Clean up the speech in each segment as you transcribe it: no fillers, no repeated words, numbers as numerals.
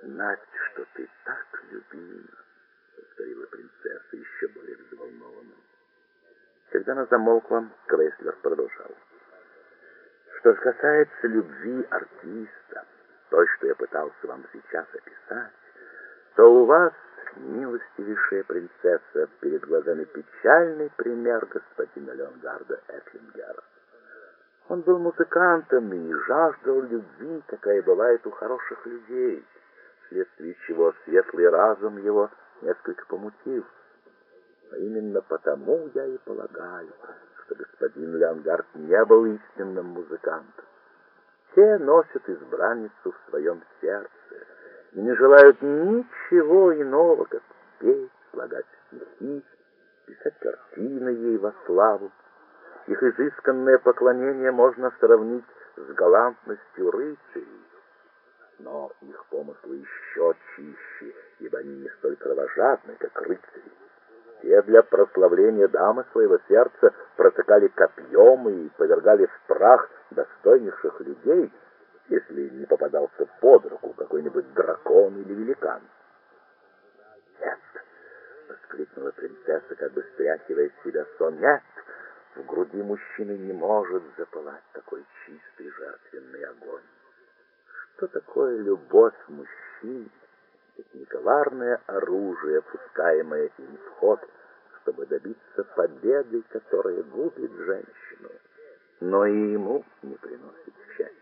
знать, что ты так любим», — повторила принцесса еще более взволнованно. Когда она замолкла, Крейслер продолжал. «Что же касается любви артиста, той, что я пытался вам сейчас описать, то у вас, милостивейшая принцесса, перед глазами печальный пример господина Леонгарда Этлингера. Он был музыкантом и жаждал любви, какая бывает у хороших людей, вследствие чего светлый разум его несколько помутился. Но именно потому я и полагаю, что господин Леонгард не был истинным музыкантом. Все носят избранницу в своем сердце и не желают ничего иного, как петь, слагать стихи, писать картины ей во славу. Их изысканное поклонение можно сравнить с галантностью рыцарей, но их помыслы еще чище, ибо они не столь кровожадны, как рыцари. Те для прославления дамы своего сердца протыкали копьем и повергали в прах достойнейших людей, если не попадался под руку какой-нибудь дракон или великан. «Нет!» — воскликнула принцесса, как бы стряхивая с себя сон. «Нет! В груди мужчины не может запылать такой чистый жертвенный огонь. Что такое любовь мужчин? Это не коварное оружие, пускаемое им в ход, чтобы добиться победы, которая губит женщину, но и ему не приносит счастья».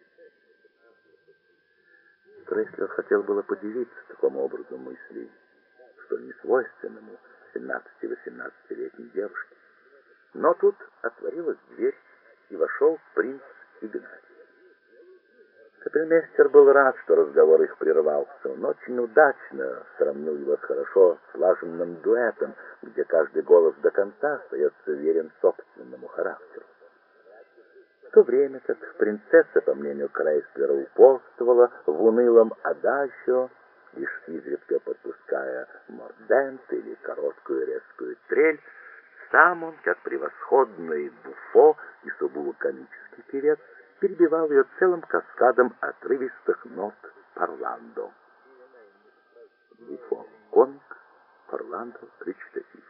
Крейслер хотел было подивиться такому образу мыслей, столь несвойственному 17-18-летней девушке. Но тут отворилась дверь, и вошел принц Игнатий. Капельмейстер был рад, что разговор их прервался. Он очень удачно сравнил его с хорошо слаженным дуэтом, где каждый голос до конца остается верен собственному характеру. В то время как принцесса, по мнению Крейслера, упорствовала в унылом адажио, лишь изредка подпуская мордент или короткую резкую трель, сам он, как превосходный буфо и сугубо комический певец, перебивал ее целым каскадом отрывистых нот парландо. Буфо — комик, парландо — речитатив.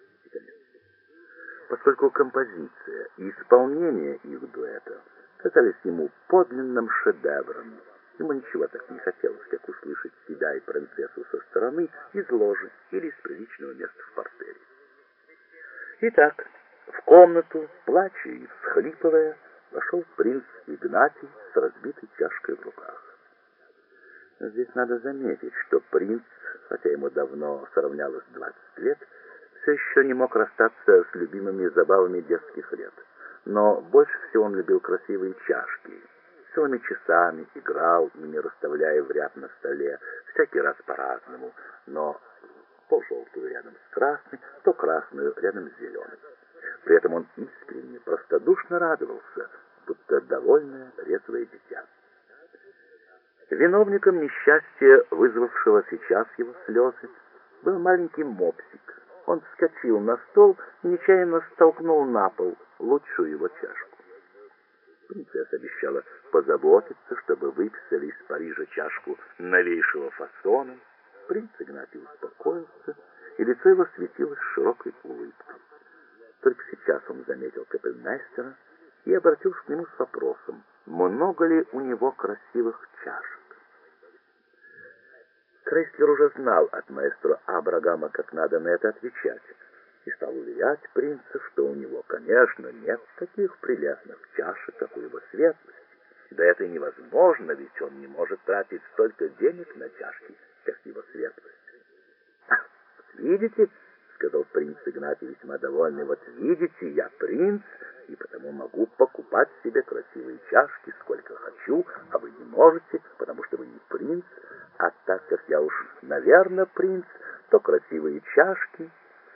Поскольку композиция и исполнение их дуэта казались ему подлинным шедевром, ему ничего так не хотелось, как услышать себя и принцессу со стороны, из ложи или с приличного места в портере. Итак, в комнату, плача и всхлипывая, вошел принц Игнатий с разбитой чашкой в руках. Здесь надо заметить, что принц, хотя ему давно сравнялось 20 лет, все еще не мог расстаться с любимыми забавами детских лет. Но больше всего он любил красивые чашки. Целыми часами играл ими, расставляя в ряд на столе, всякий раз по-разному, но то желтую рядом с красной, то красную рядом с зеленой. При этом он искренне, простодушно радовался, будто довольное резвое дитя. Виновником несчастья, вызвавшего сейчас его слезы, был маленький мопсик. Он вскочил на стол и нечаянно столкнул на пол лучшую его чашку. Принцесса обещала позаботиться, чтобы выписали из Парижа чашку новейшего фасона. Принц Игнатий успокоился, и лицо его светилось широкой улыбкой. Только сейчас он заметил капельмейстера и обратился к нему с вопросом, много ли у него красивых чашек. Крейслер уже знал от маэстро Абрагама, как надо на это отвечать, и стал уверять принца, что у него, конечно, нет таких прелестных чашек, как у его светлости. Да это и невозможно, ведь он не может тратить столько денег на чашки, как его светлость. «Вот видите», — сказал принц Игнатий, весьма довольный, «вот видите, я принц, и потому могу покупать себе красивые чашки сколько хочу, а вы не можете, потому что вы не принц, а так как я уж, наверное, принц, то красивые чашки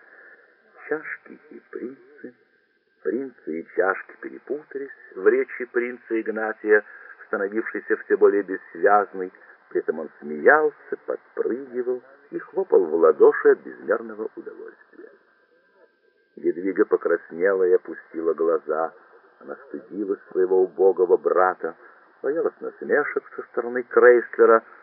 и принцы». Принцы и чашки перепутались в речи принца Игнатия, становившейся все более бессвязной. При этом он смеялся, подпрыгивал и хлопал в ладоши от безмерного удовольствия. Едвига покраснела и опустила глаза. Она стыдилась своего убогого брата, боялась насмешек со стороны Крейслера,